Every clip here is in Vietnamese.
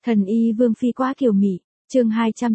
Thần y Vương Phi quá kiều mị, chương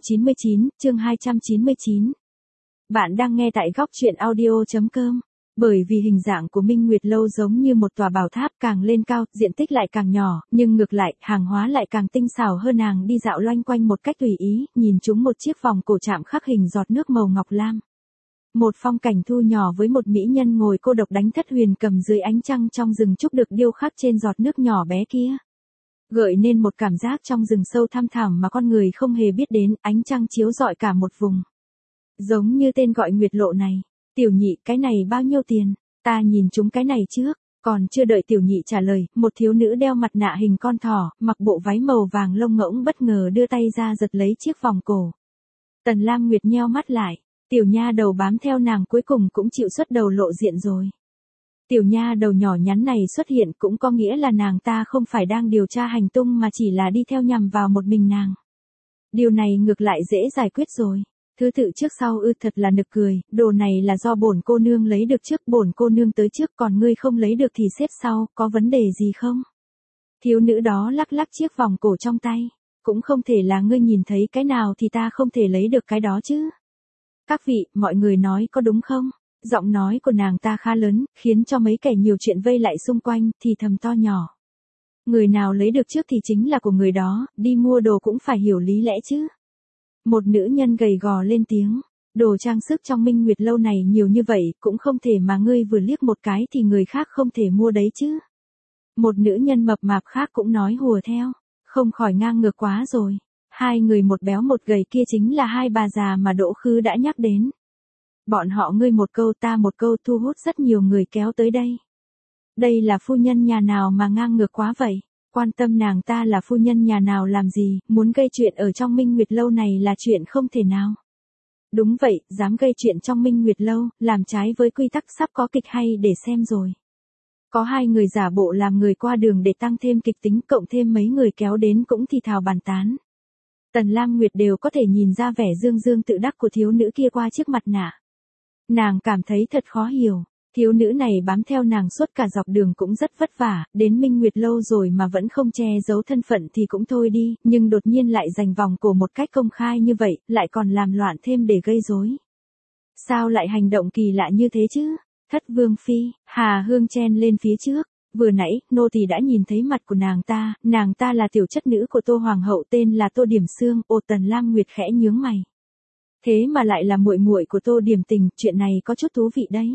299. Bạn đang nghe tại góc truyện audio.com. Bởi vì hình dạng của Minh Nguyệt Lâu giống như một tòa bảo tháp càng lên cao, diện tích lại càng nhỏ, nhưng ngược lại, hàng hóa lại càng tinh xảo hơn. Nàng đi dạo loanh quanh một cách tùy ý, nhìn chúng một chiếc vòng cổ chạm khắc hình giọt nước màu ngọc lam. Một phong cảnh thu nhỏ với một mỹ nhân ngồi cô độc đánh thất huyền cầm dưới ánh trăng trong rừng trúc được điêu khắc trên giọt nước nhỏ bé kia. Gợi nên một cảm giác trong rừng sâu thăm thẳm mà con người không hề biết đến, ánh trăng chiếu rọi cả một vùng. Giống như tên gọi Nguyệt Lộ này. Tiểu nhị, cái này bao nhiêu tiền? Ta nhìn chúng cái này trước. Còn chưa đợi tiểu nhị trả lời, một thiếu nữ đeo mặt nạ hình con thỏ, mặc bộ váy màu vàng lông ngỗng bất ngờ đưa tay ra giật lấy chiếc vòng cổ. Tần Lam Nguyệt nheo mắt lại. Tiểu nha đầu bám theo nàng cuối cùng cũng chịu xuất đầu lộ diện rồi. Tiểu nha đầu nhỏ nhắn này xuất hiện cũng có nghĩa là nàng ta không phải đang điều tra hành tung mà chỉ là đi theo nhằm vào một mình nàng. Điều này ngược lại dễ giải quyết rồi. Thứ tự trước sau thật là nực cười, đồ này là do bổn cô nương lấy được trước, bổn cô nương tới trước còn ngươi không lấy được thì xếp sau, có vấn đề gì không? Thiếu nữ đó lắc lắc chiếc vòng cổ trong tay, cũng không thể là ngươi nhìn thấy cái nào thì ta không thể lấy được cái đó chứ. Các vị, mọi người nói có đúng không? Giọng nói của nàng ta khá lớn, khiến cho mấy kẻ nhiều chuyện vây lại xung quanh, thì thầm to nhỏ. Người nào lấy được trước thì chính là của người đó, đi mua đồ cũng phải hiểu lý lẽ chứ. Một nữ nhân gầy gò lên tiếng, đồ trang sức trong Minh Nguyệt Lâu này nhiều như vậy, cũng không thể mà ngươi vừa liếc một cái thì người khác không thể mua đấy chứ. Một nữ nhân mập mạp khác cũng nói hùa theo, không khỏi ngang ngược quá rồi. Hai người một béo một gầy kia chính là hai bà già mà Đỗ Khứ đã nhắc đến. Bọn họ ngươi một câu ta một câu thu hút rất nhiều người kéo tới đây. Đây là phu nhân nhà nào mà ngang ngược quá vậy? Quan tâm nàng ta là phu nhân nhà nào làm gì, muốn gây chuyện ở trong Minh Nguyệt Lâu này là chuyện không thể nào. Đúng vậy, dám gây chuyện trong Minh Nguyệt Lâu, làm trái với quy tắc sắp có kịch hay để xem rồi. Có hai người giả bộ làm người qua đường để tăng thêm kịch tính, cộng thêm mấy người kéo đến cũng thì thào bàn tán. Tần Lam Nguyệt đều có thể nhìn ra vẻ dương dương tự đắc của thiếu nữ kia qua chiếc mặt nạ. Nàng cảm thấy thật khó hiểu, thiếu nữ này bám theo nàng suốt cả dọc đường cũng rất vất vả, đến Minh Nguyệt Lâu rồi mà vẫn không che giấu thân phận thì cũng thôi đi, nhưng đột nhiên lại giành vòng cổ một cách công khai như vậy, lại còn làm loạn thêm để gây rối. Sao lại hành động kỳ lạ như thế chứ? Thất Vương Phi, Hà Hương chen lên phía trước. Vừa nãy, nô tỳ đã nhìn thấy mặt của nàng ta là tiểu chất nữ của Tô Hoàng hậu tên là Tô Điểm Xương. Ồ, Tần Lam Nguyệt khẽ nhướng mày. Thế mà lại là muội muội của Tô Điểm Tình, chuyện này có chút thú vị đấy.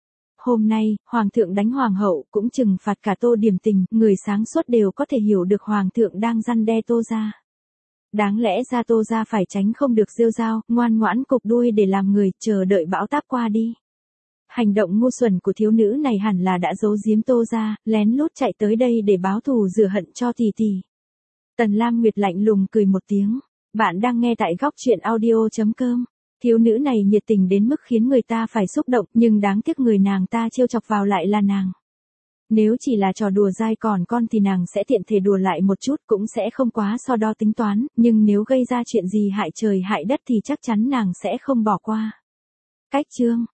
Hôm nay, Hoàng thượng đánh Hoàng hậu cũng trừng phạt cả Tô Điểm Tình, người sáng suốt đều có thể hiểu được Hoàng thượng đang răn đe Tô gia. Đáng lẽ ra Tô gia phải tránh không được rêu rao, ngoan ngoãn cụp đuôi để làm người, chờ đợi bão táp qua đi. Hành động ngu xuẩn của thiếu nữ này hẳn là đã giấu giếm Tô gia, lén lút chạy tới đây để báo thù rửa hận cho tỷ tỷ. Tần Lam Nguyệt lạnh lùng cười một tiếng. Bạn đang nghe tại góc truyện audio.com. Thiếu nữ này nhiệt tình đến mức khiến người ta phải xúc động, nhưng đáng tiếc người nàng ta trêu chọc vào lại là nàng. Nếu chỉ là trò đùa dai còn con thì nàng sẽ tiện thể đùa lại một chút, cũng sẽ không quá so đo tính toán, nhưng nếu gây ra chuyện gì hại trời hại đất thì chắc chắn nàng sẽ không bỏ qua. Cách chương